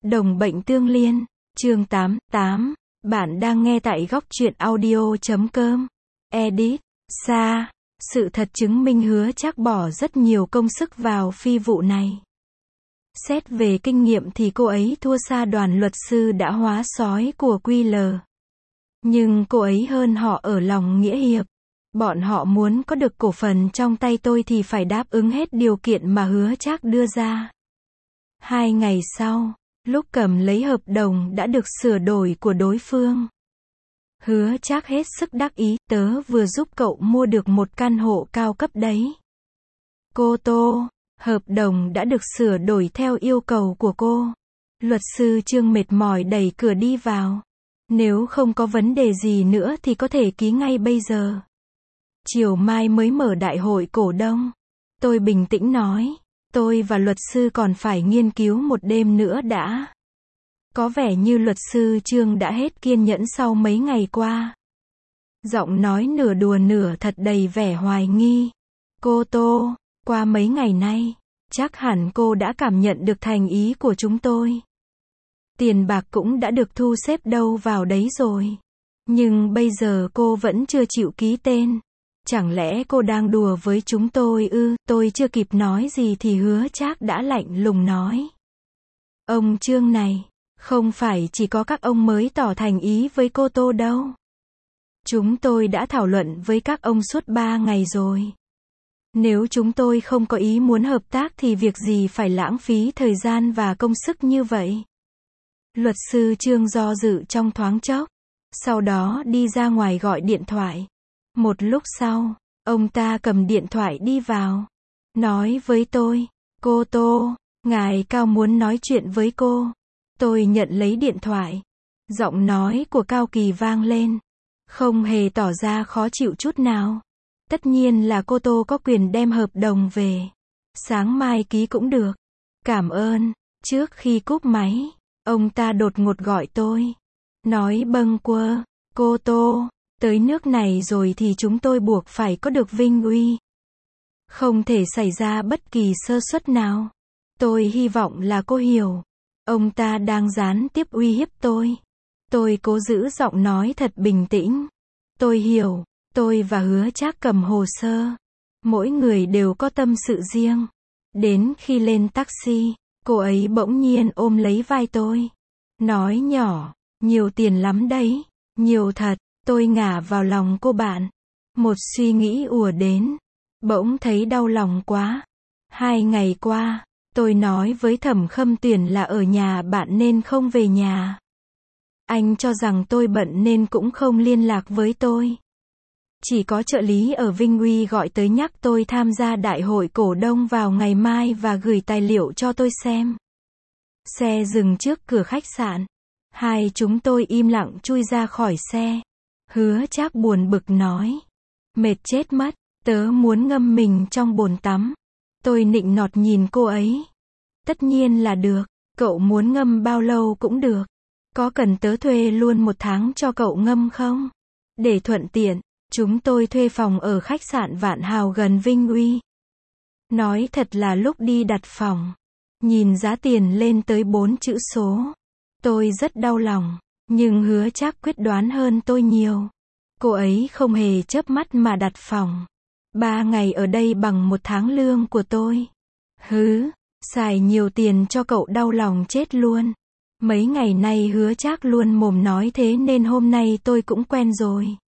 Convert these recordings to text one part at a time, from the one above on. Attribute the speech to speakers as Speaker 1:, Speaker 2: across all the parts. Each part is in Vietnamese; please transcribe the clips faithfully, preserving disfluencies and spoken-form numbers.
Speaker 1: Đồng bệnh tương liên, chương tám, tám, bạn đang nghe tại góc truyện audio chấm com. Edit, Sa, sự thật chứng minh Hứa Trác bỏ rất nhiều công sức vào phi vụ này. Xét về kinh nghiệm thì cô ấy thua xa đoàn luật sư đã hóa sói của quy lờ. Nhưng cô ấy hơn họ ở lòng nghĩa hiệp. Bọn họ muốn có được cổ phần trong tay tôi thì phải đáp ứng hết điều kiện mà Hứa Trác đưa ra. Hai ngày sau, lúc cầm lấy hợp đồng đã được sửa đổi của đối phương, Hứa Trác hết sức đắc ý, tớ vừa giúp cậu mua được một căn hộ cao cấp đấy. Cô Tô, hợp đồng đã được sửa đổi theo yêu cầu của cô. Luật sư Trương mệt mỏi đẩy cửa đi vào. Nếu không có vấn đề gì nữa thì có thể ký ngay bây giờ. Chiều mai mới mở đại hội cổ đông. Tôi bình tĩnh nói. Tôi và luật sư còn phải nghiên cứu một đêm nữa đã. Có vẻ như luật sư Trương đã hết kiên nhẫn sau mấy ngày qua. Giọng nói nửa đùa nửa thật đầy vẻ hoài nghi. Cô Tô, qua mấy ngày nay, chắc hẳn cô đã cảm nhận được thành ý của chúng tôi. Tiền bạc cũng đã được thu xếp đâu vào đấy rồi. Nhưng bây giờ cô vẫn chưa chịu ký tên. Chẳng lẽ cô đang đùa với chúng tôi ư? Tôi chưa kịp nói gì thì Hứa Trác đã lạnh lùng nói. Ông Trương này, không phải chỉ có các ông mới tỏ thành ý với cô Tô đâu. Chúng tôi đã thảo luận với các ông suốt ba ngày rồi. Nếu chúng tôi không có ý muốn hợp tác thì việc gì phải lãng phí thời gian và công sức như vậy? Luật sư Trương do dự trong thoáng chốc, sau đó đi ra ngoài gọi điện thoại. Một lúc sau, ông ta cầm điện thoại đi vào, nói với tôi, cô Tô, ngài Cao muốn nói chuyện với cô. Tôi nhận lấy điện thoại. Giọng nói của Cao Kỳ vang lên, không hề tỏ ra khó chịu chút nào. Tất nhiên là cô Tô có quyền đem hợp đồng về. Sáng mai ký cũng được. Cảm ơn. Trước khi cúp máy, ông ta đột ngột gọi tôi. Nói bâng quơ, cô Tô, tới nước này rồi thì chúng tôi buộc phải có được vinh uy. Không thể xảy ra bất kỳ sơ suất nào. Tôi hy vọng là cô hiểu. Ông ta đang gián tiếp uy hiếp tôi. Tôi cố giữ giọng nói thật bình tĩnh. Tôi hiểu, tôi và Hứa Trác cầm hồ sơ. Mỗi người đều có tâm sự riêng. Đến khi lên taxi, cô ấy bỗng nhiên ôm lấy vai tôi. Nói nhỏ, nhiều tiền lắm đấy. Nhiều thật, tôi ngả vào lòng cô bạn. Một suy nghĩ ùa đến. Bỗng thấy đau lòng quá. Hai ngày qua, tôi nói với Thẩm Khâm Tuyển là ở nhà bạn nên không về nhà. Anh cho rằng tôi bận nên cũng không liên lạc với tôi. Chỉ có trợ lý ở Vinh Uy gọi tới nhắc tôi tham gia đại hội cổ đông vào ngày mai và gửi tài liệu cho tôi xem. Xe dừng trước cửa khách sạn. Hai chúng tôi im lặng chui ra khỏi xe. Hứa Trác buồn bực nói. Mệt chết mất, tớ muốn ngâm mình trong bồn tắm. Tôi nịnh nọt nhìn cô ấy. Tất nhiên là được, cậu muốn ngâm bao lâu cũng được. Có cần tớ thuê luôn một tháng cho cậu ngâm không? Để thuận tiện, chúng tôi thuê phòng ở khách sạn Vạn Hào gần Vinh Uy. Nói thật là lúc đi đặt phòng, nhìn giá tiền lên tới bốn chữ số. Tôi rất đau lòng, nhưng Hứa Trác quyết đoán hơn tôi nhiều. Cô ấy không hề chớp mắt mà đặt phòng. Ba ngày ở đây bằng một tháng lương của tôi. Hứ, xài nhiều tiền cho cậu đau lòng chết luôn. Mấy ngày nay Hứa Trác luôn mồm nói thế nên hôm nay tôi cũng quen rồi.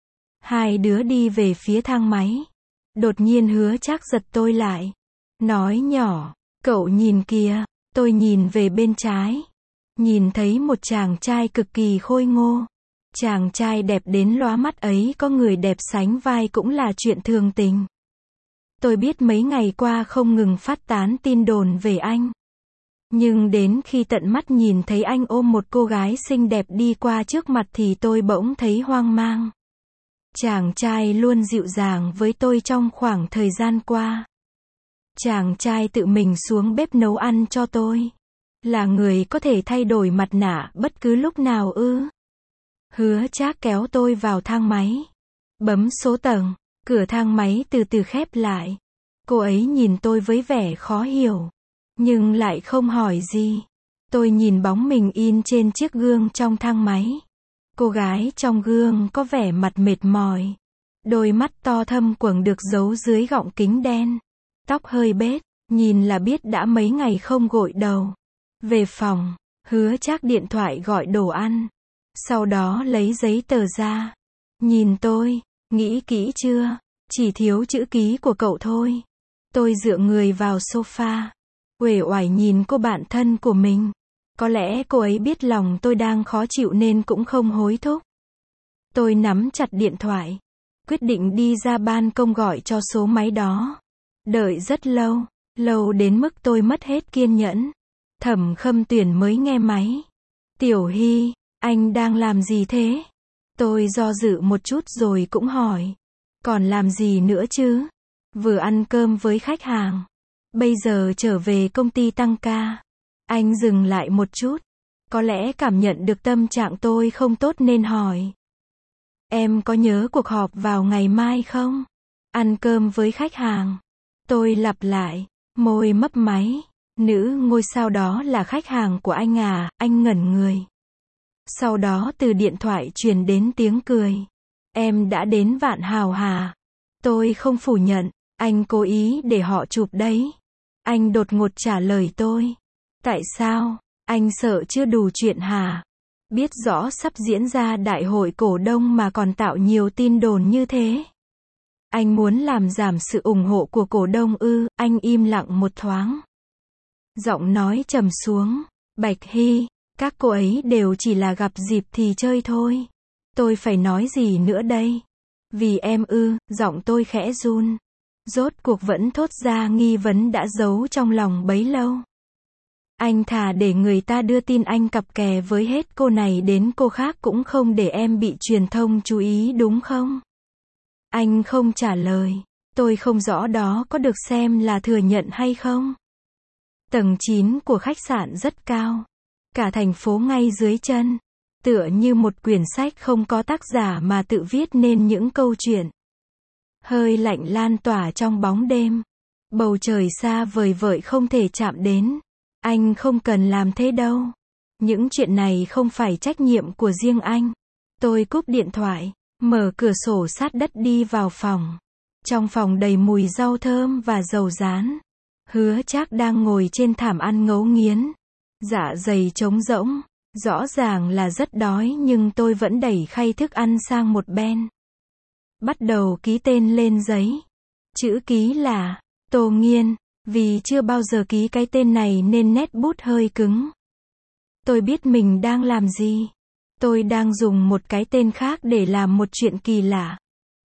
Speaker 1: Hai đứa đi về phía thang máy. Đột nhiên Hứa Trác giật tôi lại. Nói nhỏ, cậu nhìn kìa. Tôi nhìn về bên trái. Nhìn thấy một chàng trai cực kỳ khôi ngô. Chàng trai đẹp đến lóa mắt ấy có người đẹp sánh vai cũng là chuyện thường tình. Tôi biết mấy ngày qua không ngừng phát tán tin đồn về anh. Nhưng đến khi tận mắt nhìn thấy anh ôm một cô gái xinh đẹp đi qua trước mặt thì tôi bỗng thấy hoang mang. Chàng trai luôn dịu dàng với tôi trong khoảng thời gian qua. Chàng trai tự mình xuống bếp nấu ăn cho tôi. Là người có thể thay đổi mặt nạ bất cứ lúc nào ư? Hứa Trác kéo tôi vào thang máy. Bấm số tầng, cửa thang máy từ từ khép lại. Cô ấy nhìn tôi với vẻ khó hiểu, nhưng lại không hỏi gì. Tôi nhìn bóng mình in trên chiếc gương trong thang máy. Cô gái trong gương có vẻ mặt mệt mỏi. Đôi mắt to thâm quầng được giấu dưới gọng kính đen. Tóc hơi bết, nhìn là biết đã mấy ngày không gội đầu. Về phòng, Hứa Trác điện thoại gọi đồ ăn. Sau đó lấy giấy tờ ra. Nhìn tôi, nghĩ kỹ chưa? Chỉ thiếu chữ ký của cậu thôi. Tôi dựa người vào sofa. Uể oải nhìn cô bạn thân của mình. Có lẽ cô ấy biết lòng tôi đang khó chịu nên cũng không hối thúc. Tôi nắm chặt điện thoại. Quyết định đi ra ban công gọi cho số máy đó. Đợi rất lâu. Lâu đến mức tôi mất hết kiên nhẫn. Thẩm Khâm Tuyển mới nghe máy. Tiểu Hy, anh đang làm gì thế? Tôi do dự một chút rồi cũng hỏi. Còn làm gì nữa chứ? Vừa ăn cơm với khách hàng. Bây giờ trở về công ty tăng ca. Anh dừng lại một chút. Có lẽ cảm nhận được tâm trạng tôi không tốt nên hỏi. Em có nhớ cuộc họp vào ngày mai không? Ăn cơm với khách hàng. Tôi lặp lại. Môi mấp máy. Nữ ngôi sao đó là khách hàng của anh à? Anh ngẩn người. Sau đó từ điện thoại truyền đến tiếng cười. Em đã đến Vạn Hào Hà. Tôi không phủ nhận. Anh cố ý để họ chụp đấy. Anh đột ngột trả lời tôi. Tại sao? Anh sợ chưa đủ chuyện hả? Biết rõ sắp diễn ra đại hội cổ đông mà còn tạo nhiều tin đồn như thế. Anh muốn làm giảm sự ủng hộ của cổ đông ư? Anh im lặng một thoáng. Giọng nói trầm xuống. Bạch Hy, các cô ấy đều chỉ là gặp dịp thì chơi thôi. Tôi phải nói gì nữa đây? Vì em ư? Giọng tôi khẽ run. Rốt cuộc vẫn thốt ra nghi vấn đã giấu trong lòng bấy lâu. Anh thà để người ta đưa tin anh cặp kè với hết cô này đến cô khác cũng không để em bị truyền thông chú ý đúng không? Anh không trả lời. Tôi không rõ đó có được xem là thừa nhận hay không. Tầng chín của khách sạn rất cao. Cả thành phố ngay dưới chân. Tựa như một quyển sách không có tác giả mà tự viết nên những câu chuyện. Hơi lạnh lan tỏa trong bóng đêm. Bầu trời xa vời vợi không thể chạm đến. Anh không cần làm thế đâu. Những chuyện này không phải trách nhiệm của riêng anh. Tôi cúp điện thoại, mở cửa sổ sát đất đi vào phòng. Trong phòng đầy mùi rau thơm và dầu rán. Hứa Trác đang ngồi trên thảm ăn ngấu nghiến. Dạ dày trống rỗng. Rõ ràng là rất đói nhưng tôi vẫn đẩy khay thức ăn sang một bên. Bắt đầu ký tên lên giấy. Chữ ký là Tô Nghiên. Vì chưa bao giờ ký cái tên này nên nét bút hơi cứng. Tôi biết mình đang làm gì. Tôi đang dùng một cái tên khác để làm một chuyện kỳ lạ.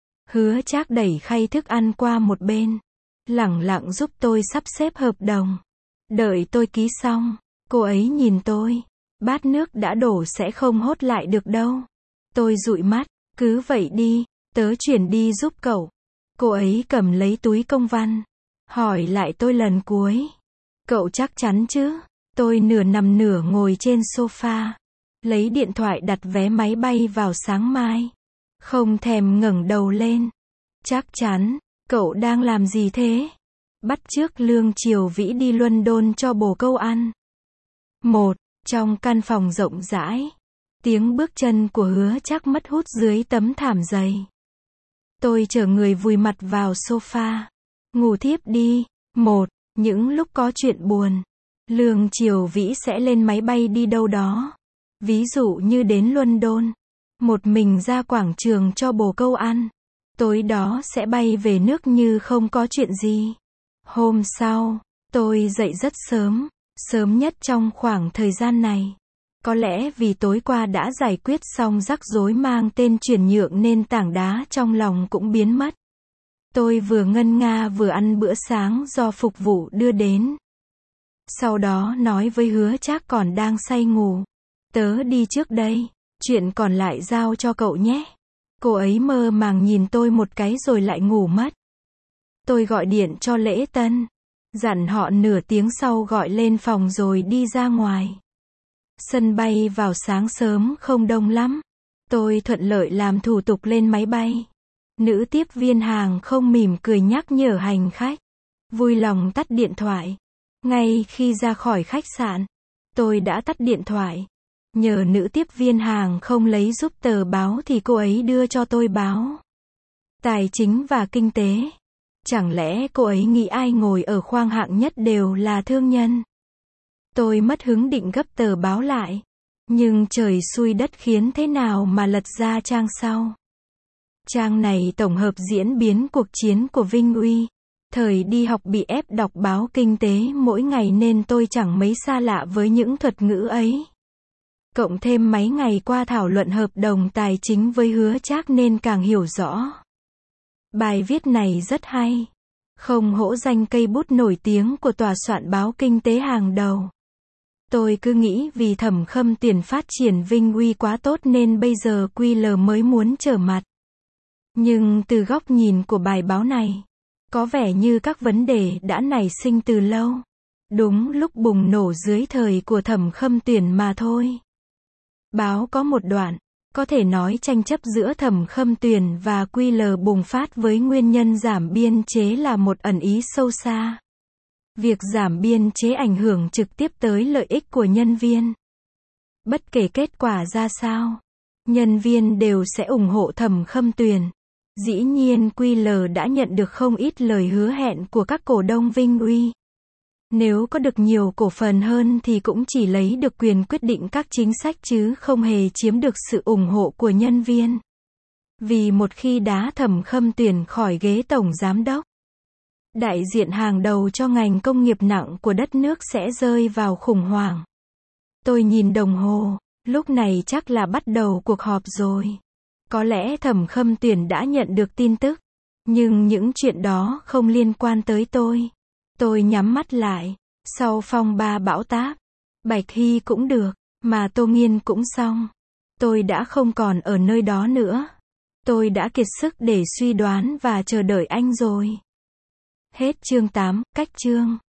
Speaker 1: Hứa Trác đẩy khay thức ăn qua một bên. Lẳng lặng giúp tôi sắp xếp hợp đồng. Đợi tôi ký xong, cô ấy nhìn tôi. Bát nước đã đổ sẽ không hốt lại được đâu. Tôi dụi mắt. Cứ vậy đi, tớ chuyển đi giúp cậu. Cô ấy cầm lấy túi công văn. Hỏi lại tôi lần cuối. Cậu chắc chắn chứ? Tôi nửa nằm nửa ngồi trên sofa. Lấy điện thoại đặt vé máy bay vào sáng mai. Không thèm ngẩng đầu lên. Chắc chắn. Cậu đang làm gì thế? Bắt chước Lương Triều Vĩ đi London cho bồ câu ăn. Một. Trong căn phòng rộng rãi. Tiếng bước chân của Hứa Trác mất hút dưới tấm thảm dày. Tôi chở người vùi mặt vào sofa. Ngủ thiếp đi. Một. Những lúc có chuyện buồn. Lương Triều Vĩ sẽ lên máy bay đi đâu đó. Ví dụ như đến London. Một mình ra quảng trường cho bồ câu ăn. Tối đó sẽ bay về nước như không có chuyện gì. Hôm sau, tôi dậy rất sớm. Sớm nhất trong khoảng thời gian này. Có lẽ vì tối qua đã giải quyết xong rắc rối mang tên chuyển nhượng nên tảng đá trong lòng cũng biến mất. Tôi vừa ngân nga vừa ăn bữa sáng do phục vụ đưa đến. Sau đó nói với Hứa Trác còn đang say ngủ. Tớ đi trước đây. Chuyện còn lại giao cho cậu nhé. Cô ấy mơ màng nhìn tôi một cái rồi lại ngủ mất. Tôi gọi điện cho Lễ Tân. Dặn họ nửa tiếng sau gọi lên phòng rồi đi ra ngoài. Sân bay vào sáng sớm không đông lắm. Tôi thuận lợi làm thủ tục lên máy bay. Nữ tiếp viên hàng không mỉm cười nhắc nhở hành khách. Vui lòng tắt điện thoại. Ngay khi ra khỏi khách sạn, Tôi đã tắt điện thoại. Nhờ nữ tiếp viên hàng không lấy giúp tờ báo thì cô ấy đưa cho tôi báo Tài chính và Kinh tế. Chẳng lẽ cô ấy nghĩ ai ngồi ở khoang hạng nhất đều là thương nhân? Tôi mất hứng định gấp tờ báo lại. Nhưng trời xui đất khiến thế nào mà lật ra trang sau. Trang này tổng hợp diễn biến cuộc chiến của Vinh Uy. Thời đi học bị ép đọc báo Kinh tế mỗi ngày nên tôi chẳng mấy xa lạ với những thuật ngữ ấy. Cộng thêm mấy ngày qua thảo luận hợp đồng tài chính với Hứa Trác nên càng hiểu rõ. Bài viết này rất hay. Không hổ danh cây bút nổi tiếng của tòa soạn báo Kinh tế hàng đầu. Tôi cứ nghĩ vì Thẩm Khâm Tuyển phát triển Vinh Uy quá tốt nên bây giờ quy lờ mới muốn trở mặt. Nhưng từ góc nhìn của bài báo này, có vẻ như các vấn đề đã nảy sinh từ lâu. Đúng lúc bùng nổ dưới thời của Thẩm Khâm Tuyển mà thôi. Báo có một đoạn, có thể nói tranh chấp giữa Thẩm Khâm Tuyển và quy lờ bùng phát với nguyên nhân giảm biên chế là một ẩn ý sâu xa. Việc giảm biên chế ảnh hưởng trực tiếp tới lợi ích của nhân viên. Bất kể kết quả ra sao, nhân viên đều sẽ ủng hộ Thẩm Khâm Tuyển. Dĩ nhiên quy lờ đã nhận được không ít lời hứa hẹn của các cổ đông Vinh Uy. Nếu có được nhiều cổ phần hơn thì cũng chỉ lấy được quyền quyết định các chính sách chứ không hề chiếm được sự ủng hộ của nhân viên. Vì một khi đá Thẩm Khâm Tuyển khỏi ghế tổng giám đốc, đại diện hàng đầu cho ngành công nghiệp nặng của đất nước sẽ rơi vào khủng hoảng. Tôi nhìn đồng hồ, lúc này chắc là bắt đầu cuộc họp rồi. Có lẽ Thẩm Khâm Tuyển đã nhận được tin tức, nhưng những chuyện đó không liên quan tới tôi. Tôi nhắm mắt lại, sau phong ba bão táp, Bạch Hy cũng được, mà Tô Nghiên cũng xong. Tôi đã không còn ở nơi đó nữa. Tôi đã kiệt sức để suy đoán và chờ đợi anh rồi. Hết chương tám, cách chương.